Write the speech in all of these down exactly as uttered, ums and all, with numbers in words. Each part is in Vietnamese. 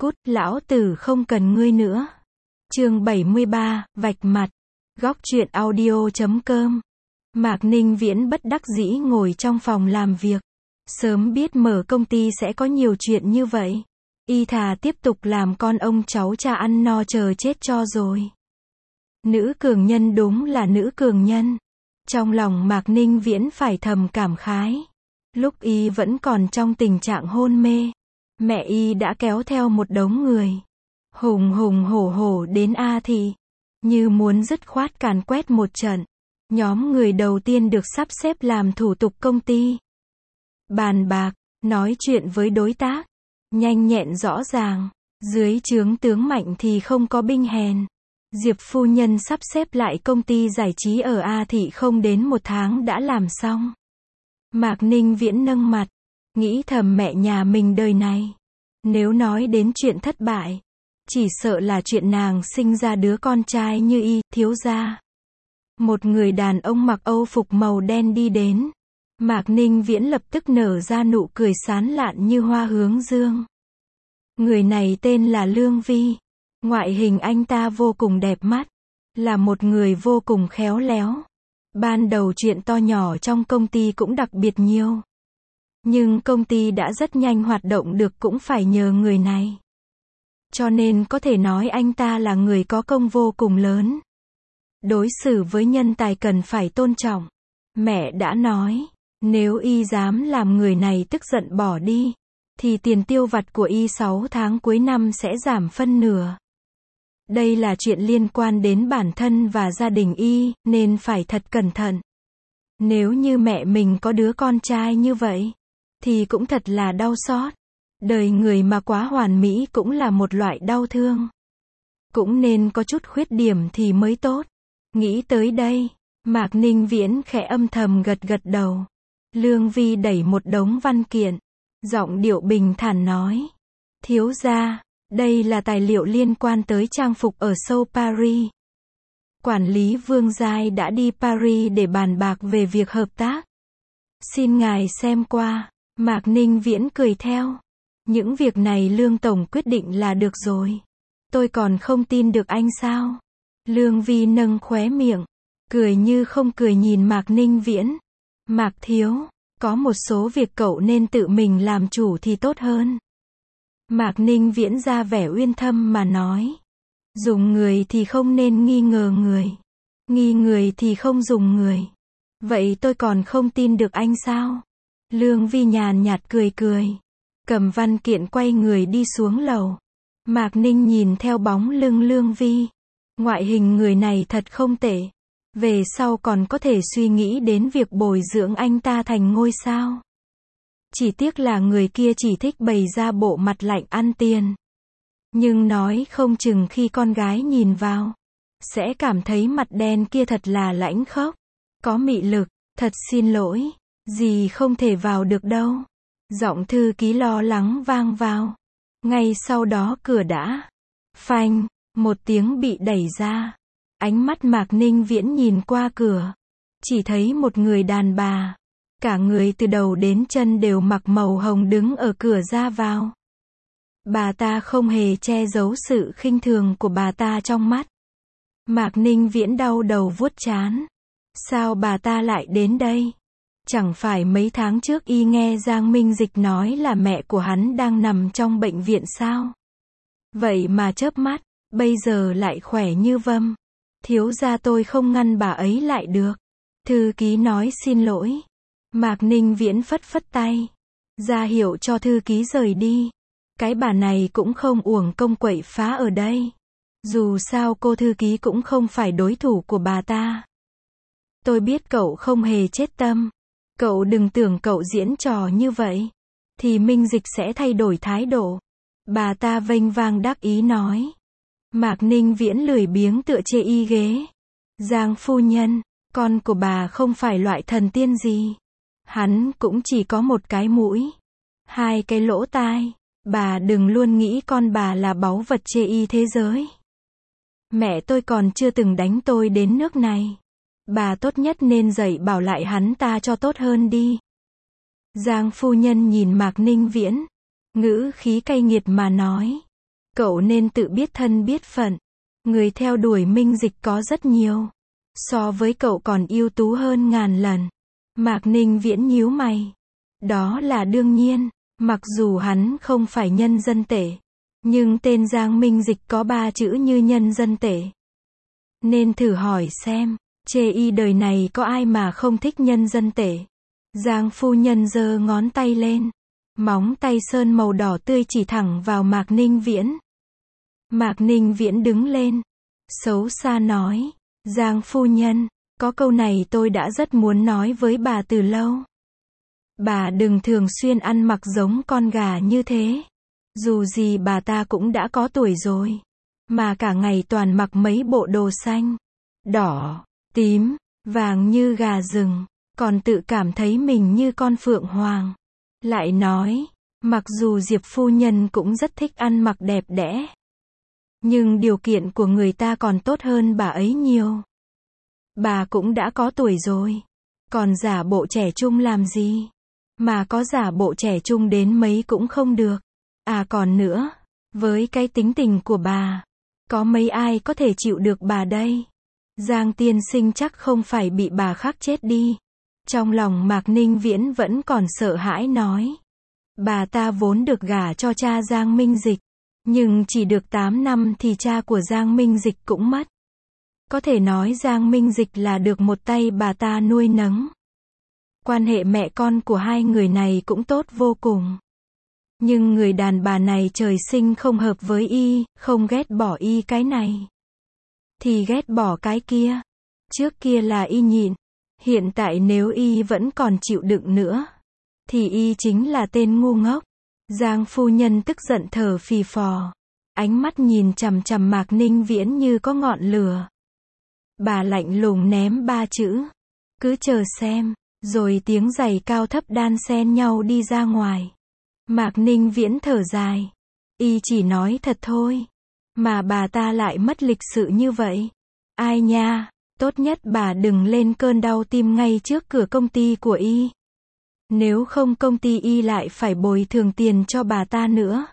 Cút, lão tử không cần ngươi nữa. Chương bảy mươi ba, vạch mặt. Góc truyện audio chấm com. Mạc Ninh Viễn bất đắc dĩ ngồi trong phòng làm việc. Sớm biết mở công ty sẽ có nhiều chuyện như vậy. Y thà tiếp tục làm con ông cháu cha ăn no chờ chết cho rồi. Nữ cường nhân đúng là nữ cường nhân. Trong lòng Mạc Ninh Viễn phải thầm cảm khái. Lúc Y vẫn còn trong tình trạng hôn mê, mẹ Y đã kéo theo một đống người, hùng hùng hổ hổ đến A Thị, như muốn dứt khoát càn quét một trận. Nhóm người đầu tiên được sắp xếp làm thủ tục công ty. Bàn bạc, nói chuyện với đối tác, nhanh nhẹn rõ ràng. Dưới trướng tướng mạnh thì không có binh hèn. Diệp phu nhân sắp xếp lại công ty giải trí ở A Thị không đến một tháng đã làm xong. Mạc Ninh Viễn nâng mặt, nghĩ thầm mẹ nhà mình đời này, nếu nói đến chuyện thất bại, chỉ sợ là chuyện nàng sinh ra đứa con trai như Y, thiếu gia. Một người đàn ông mặc âu phục màu đen đi đến. Mạc Ninh Viễn lập tức nở ra nụ cười sán lạn như hoa hướng dương. Người này tên là Lương Vi. Ngoại hình anh ta vô cùng đẹp mắt, là một người vô cùng khéo léo. Ban đầu chuyện to nhỏ trong công ty cũng đặc biệt nhiều. Nhưng công ty đã rất nhanh hoạt động được cũng phải nhờ người này. Cho nên có thể nói anh ta là người có công vô cùng lớn. Đối xử với nhân tài cần phải tôn trọng. Mẹ đã nói, nếu Y dám làm người này tức giận bỏ đi, thì tiền tiêu vặt của Y sáu tháng cuối năm sẽ giảm phân nửa. Đây là chuyện liên quan đến bản thân và gia đình Y, nên phải thật cẩn thận. Nếu như mẹ mình có đứa con trai như vậy, thì cũng thật là đau xót. Đời người mà quá hoàn mỹ cũng là một loại đau thương. Cũng nên có chút khuyết điểm thì mới tốt. Nghĩ tới đây, Mạc Ninh Viễn khẽ âm thầm gật gật đầu. Lương Vi đẩy một đống văn kiện, giọng điệu bình thản nói. Thiếu gia, đây là tài liệu liên quan tới trang phục ở show Paris. Quản lý Vương Giai đã đi Paris để bàn bạc về việc hợp tác. Xin ngài xem qua. Mạc Ninh Viễn cười theo. Những việc này Lương Tổng quyết định là được rồi. Tôi còn không tin được anh sao? Lương Vi nâng khóe miệng, cười như không cười nhìn Mạc Ninh Viễn. Mạc thiếu, có một số việc cậu nên tự mình làm chủ thì tốt hơn. Mạc Ninh Viễn ra vẻ uyên thâm mà nói. Dùng người thì không nên nghi ngờ người. Nghi người thì không dùng người. Vậy tôi còn không tin được anh sao? Lương Vi nhàn nhạt cười cười. Cầm văn kiện quay người đi xuống lầu. Mạc Ninh nhìn theo bóng lưng Lương Vi. Ngoại hình người này thật không tệ. Về sau còn có thể suy nghĩ đến việc bồi dưỡng anh ta thành ngôi sao. Chỉ tiếc là người kia chỉ thích bày ra bộ mặt lạnh ăn tiền. Nhưng nói không chừng khi con gái nhìn vào, sẽ cảm thấy mặt đen kia thật là lãnh khốc, có mị lực. Thật xin lỗi, gì không thể vào được đâu. Giọng thư ký lo lắng vang vào. Ngay sau đó cửa đã phanh, một tiếng bị đẩy ra. Ánh mắt Mạc Ninh Viễn nhìn qua cửa, chỉ thấy một người đàn bà, cả người từ đầu đến chân đều mặc màu hồng đứng ở cửa ra vào. Bà ta không hề che giấu sự khinh thường của bà ta trong mắt. Mạc Ninh Viễn đau đầu vuốt trán. Sao bà ta lại đến đây? Chẳng phải mấy tháng trước Y nghe Giang Minh Dịch nói là mẹ của hắn đang nằm trong bệnh viện sao? Vậy mà chớp mắt, bây giờ lại khỏe như vâm. Thiếu gia tôi không ngăn bà ấy lại được. Thư ký nói xin lỗi. Mạc Ninh Viễn phất phất tay, ra hiệu cho thư ký rời đi. Cái bà này cũng không uổng công quậy phá ở đây. Dù sao cô thư ký cũng không phải đối thủ của bà ta. Tôi biết cậu không hề chết tâm. Cậu đừng tưởng cậu diễn trò như vậy, thì Minh Dịch sẽ thay đổi thái độ. Bà ta vênh vang đắc ý nói. Mạc Ninh Viễn lười biếng tựa chê Y ghế. Giang phu nhân, con của bà không phải loại thần tiên gì. Hắn cũng chỉ có một cái mũi, hai cái lỗ tai. Bà đừng luôn nghĩ con bà là báu vật chê Y thế giới. Mẹ tôi còn chưa từng đánh tôi đến nước này. Bà tốt nhất nên dạy bảo lại hắn ta cho tốt hơn đi. Giang phu nhân nhìn Mạc Ninh Viễn, ngữ khí cay nghiệt mà nói. Cậu nên tự biết thân biết phận. Người theo đuổi Minh Dịch có rất nhiều. So với cậu còn ưu tú hơn ngàn lần. Mạc Ninh Viễn nhíu mày. Đó là đương nhiên, mặc dù hắn không phải nhân dân tệ. Nhưng tên Giang Minh Dịch có ba chữ như nhân dân tệ. Nên thử hỏi xem, chê y đời này có ai mà không thích nhân dân tệ. Giang phu nhân giơ ngón tay lên. Móng tay sơn màu đỏ tươi chỉ thẳng vào Mạc Ninh Viễn. Mạc Ninh Viễn đứng lên. Xấu xa nói. Giang phu nhân, có câu này tôi đã rất muốn nói với bà từ lâu. Bà đừng thường xuyên ăn mặc giống con gà như thế. Dù gì bà ta cũng đã có tuổi rồi. Mà cả ngày toàn mặc mấy bộ đồ xanh, đỏ, tím, vàng như gà rừng. Còn tự cảm thấy mình như con phượng hoàng. Lại nói, mặc dù Diệp phu nhân cũng rất thích ăn mặc đẹp đẽ. Nhưng điều kiện của người ta còn tốt hơn bà ấy nhiều. Bà cũng đã có tuổi rồi. Còn giả bộ trẻ trung làm gì? Mà có giả bộ trẻ trung đến mấy cũng không được. À còn nữa, với cái tính tình của bà, có mấy ai có thể chịu được bà đây? Giang tiên sinh chắc không phải bị bà khắc chết đi. Trong lòng Mạc Ninh Viễn vẫn còn sợ hãi nói. Bà ta vốn được gả cho cha Giang Minh Dịch. Nhưng chỉ được tám năm thì cha của Giang Minh Dịch cũng mất. Có thể nói Giang Minh Dịch là được một tay bà ta nuôi nấng. Quan hệ mẹ con của hai người này cũng tốt vô cùng. Nhưng người đàn bà này trời sinh không hợp với y, không ghét bỏ y cái này. Thì ghét bỏ cái kia. Trước kia là y nhịn. Hiện tại nếu y vẫn còn chịu đựng nữa. Thì y chính là tên ngu ngốc. Giang phu nhân tức giận thở phì phò. Ánh mắt nhìn chằm chằm Mạc Ninh Viễn như có ngọn lửa. Bà lạnh lùng ném ba chữ. Cứ chờ xem. Rồi tiếng giày cao thấp đan xen nhau đi ra ngoài. Mạc Ninh Viễn thở dài. Y chỉ nói thật thôi. Mà bà ta lại mất lịch sự như vậy. Ai nha, tốt nhất bà đừng lên cơn đau tim ngay trước cửa công ty của y. Nếu không công ty y lại phải bồi thường tiền cho bà ta nữa.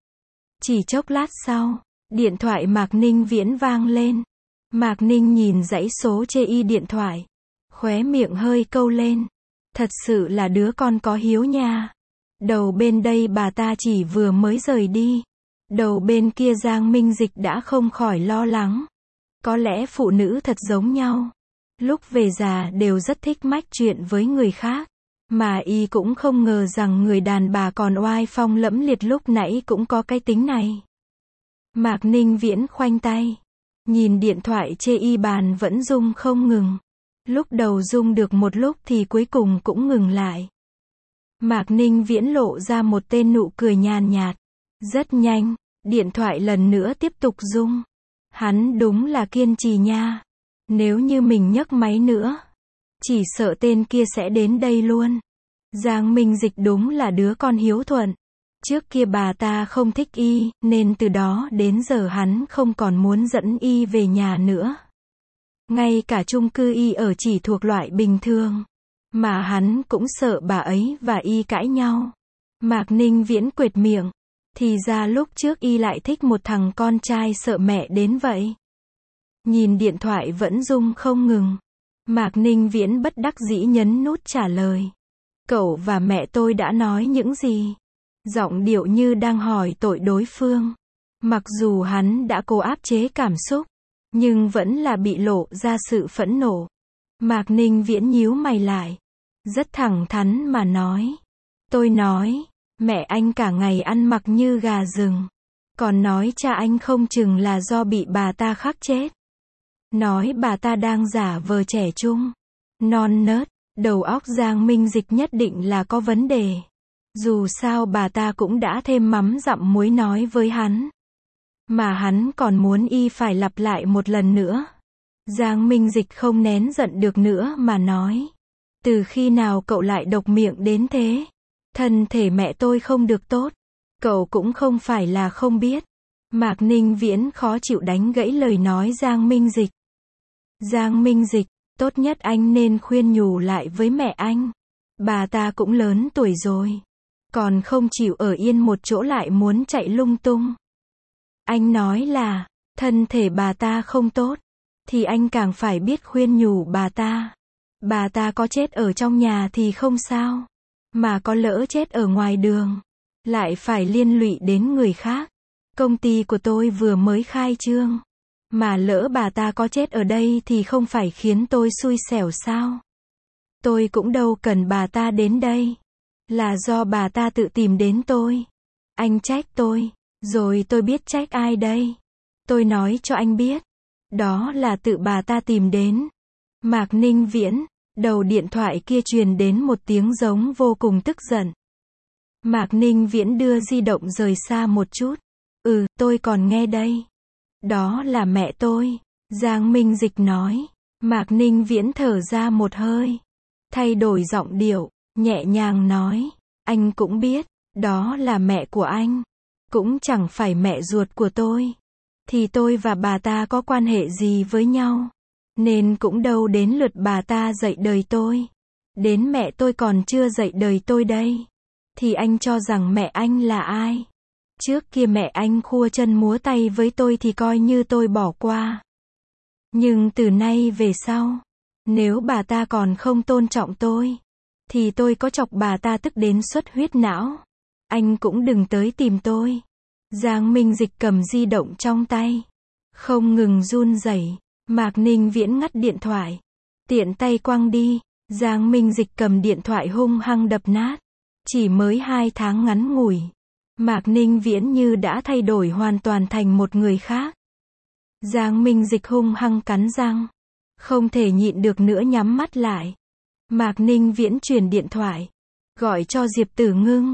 Chỉ chốc lát sau, điện thoại Mạc Ninh Viễn vang lên. Mạc Ninh nhìn dãy số chê y điện thoại. Khóe miệng hơi câu lên. Thật sự là đứa con có hiếu nha. Đầu bên đây bà ta chỉ vừa mới rời đi. Đầu bên kia Giang Minh Dịch đã không khỏi lo lắng. Có lẽ phụ nữ thật giống nhau. Lúc về già đều rất thích mách chuyện với người khác. Mà y cũng không ngờ rằng người đàn bà còn oai phong lẫm liệt lúc nãy cũng có cái tính này. Mạc Ninh Viễn khoanh tay. Nhìn điện thoại chê y bàn vẫn rung không ngừng. Lúc đầu rung được một lúc thì cuối cùng cũng ngừng lại. Mạc Ninh Viễn lộ ra một tên nụ cười nhàn nhạt. Rất nhanh, điện thoại lần nữa tiếp tục rung. Hắn đúng là kiên trì nha. Nếu như mình nhấc máy nữa, chỉ sợ tên kia sẽ đến đây luôn. Giang Minh Dịch đúng là đứa con hiếu thuận. Trước kia bà ta không thích y, nên từ đó đến giờ hắn không còn muốn dẫn y về nhà nữa. Ngay cả chung cư y ở chỉ thuộc loại bình thường. Mà hắn cũng sợ bà ấy và y cãi nhau. Mạc Ninh Viễn quệt miệng. Thì ra lúc trước y lại thích một thằng con trai sợ mẹ đến vậy. Nhìn điện thoại vẫn rung không ngừng. Mạc Ninh Viễn bất đắc dĩ nhấn nút trả lời. Cậu và mẹ tôi đã nói những gì? Giọng điệu như đang hỏi tội đối phương. Mặc dù hắn đã cố áp chế cảm xúc, nhưng vẫn là bị lộ ra sự phẫn nộ. Mạc Ninh Viễn nhíu mày lại. Rất thẳng thắn mà nói. Tôi nói, mẹ anh cả ngày ăn mặc như gà rừng. Còn nói cha anh không chừng là do bị bà ta khắc chết. Nói bà ta đang giả vờ trẻ trung, non nớt, đầu óc Giang Minh Dịch nhất định là có vấn đề. Dù sao bà ta cũng đã thêm mắm dặm muối nói với hắn. Mà hắn còn muốn y phải lặp lại một lần nữa. Giang Minh Dịch không nén giận được nữa mà nói. Từ khi nào cậu lại độc miệng đến thế? Thân thể mẹ tôi không được tốt. Cậu cũng không phải là không biết. Mạc Ninh Viễn khó chịu đánh gãy lời nói Giang Minh Dịch. Giang Minh Dịch, tốt nhất anh nên khuyên nhủ lại với mẹ anh. Bà ta cũng lớn tuổi rồi. Còn không chịu ở yên một chỗ lại muốn chạy lung tung. Anh nói là, thân thể bà ta không tốt, thì anh càng phải biết khuyên nhủ bà ta. Bà ta có chết ở trong nhà thì không sao, mà có lỡ chết ở ngoài đường, lại phải liên lụy đến người khác. Công ty của tôi vừa mới khai trương, mà lỡ bà ta có chết ở đây thì không phải khiến tôi xui xẻo sao? Tôi cũng đâu cần bà ta đến đây, là do bà ta tự tìm đến tôi. Anh trách tôi, rồi tôi biết trách ai đây? Tôi nói cho anh biết, đó là tự bà ta tìm đến. Mạc Ninh Viễn, đầu điện thoại kia truyền đến một tiếng giống vô cùng tức giận. Mạc Ninh Viễn đưa di động rời xa một chút. Ừ, tôi còn nghe đây. Đó là mẹ tôi. Giang Minh Dịch nói. Mạc Ninh Viễn thở ra một hơi, thay đổi giọng điệu, nhẹ nhàng nói. Anh cũng biết, đó là mẹ của anh. Cũng chẳng phải mẹ ruột của tôi. Thì tôi và bà ta có quan hệ gì với nhau. Nên cũng đâu đến lượt bà ta dạy đời tôi. Đến mẹ tôi còn chưa dạy đời tôi đây. Thì anh cho rằng mẹ anh là ai? Trước kia mẹ anh khua chân múa tay với tôi thì coi như tôi bỏ qua. Nhưng từ nay về sau, nếu bà ta còn không tôn trọng tôi, thì tôi có chọc bà ta tức đến xuất huyết não. Anh cũng đừng tới tìm tôi. Giang Minh Dịch cầm di động trong tay, không ngừng run rẩy. Mạc Ninh Viễn ngắt điện thoại, tiện tay quăng đi. Giang Minh Dịch cầm điện thoại hung hăng đập nát. Chỉ mới hai tháng ngắn ngủi, Mạc Ninh Viễn như đã thay đổi hoàn toàn thành một người khác. Giang Minh Dịch hung hăng cắn răng, không thể nhịn được nữa nhắm mắt lại. Mạc Ninh Viễn truyền điện thoại, gọi cho Diệp Tử Ngưng.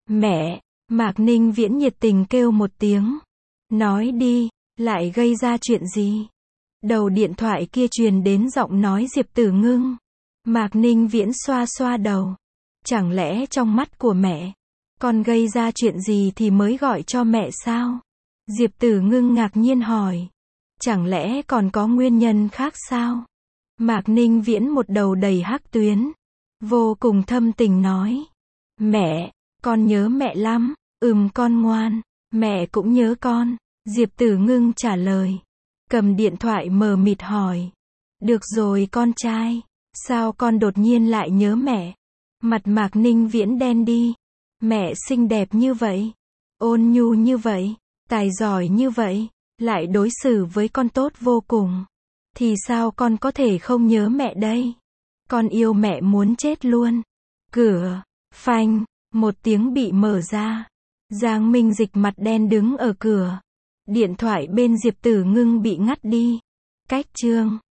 Mẹ, Mạc Ninh Viễn nhiệt tình kêu một tiếng. Nói đi, lại gây ra chuyện gì? Đầu điện thoại kia truyền đến giọng nói Diệp Tử Ngưng. Mạc Ninh Viễn xoa xoa đầu. Chẳng lẽ trong mắt của mẹ, con gây ra chuyện gì thì mới gọi cho mẹ sao? Diệp Tử Ngưng ngạc nhiên hỏi. Chẳng lẽ còn có nguyên nhân khác sao? Mạc Ninh Viễn một đầu đầy hắc tuyến, vô cùng thâm tình nói. Mẹ, con nhớ mẹ lắm. Ừm, con ngoan, mẹ cũng nhớ con. Diệp Tử Ngưng trả lời. Cầm điện thoại mờ mịt hỏi. Được rồi con trai, sao con đột nhiên lại nhớ mẹ? Mặt Mạc Ninh Viễn đen đi. Mẹ xinh đẹp như vậy, ôn nhu như vậy, tài giỏi như vậy, lại đối xử với con tốt vô cùng. Thì sao con có thể không nhớ mẹ đây? Con yêu mẹ muốn chết luôn. Cửa, phanh, một tiếng bị mở ra. Giang Minh Dịch mặt đen đứng ở cửa. Điện thoại bên Diệp Tử Ngưng bị ngắt đi. Cách chương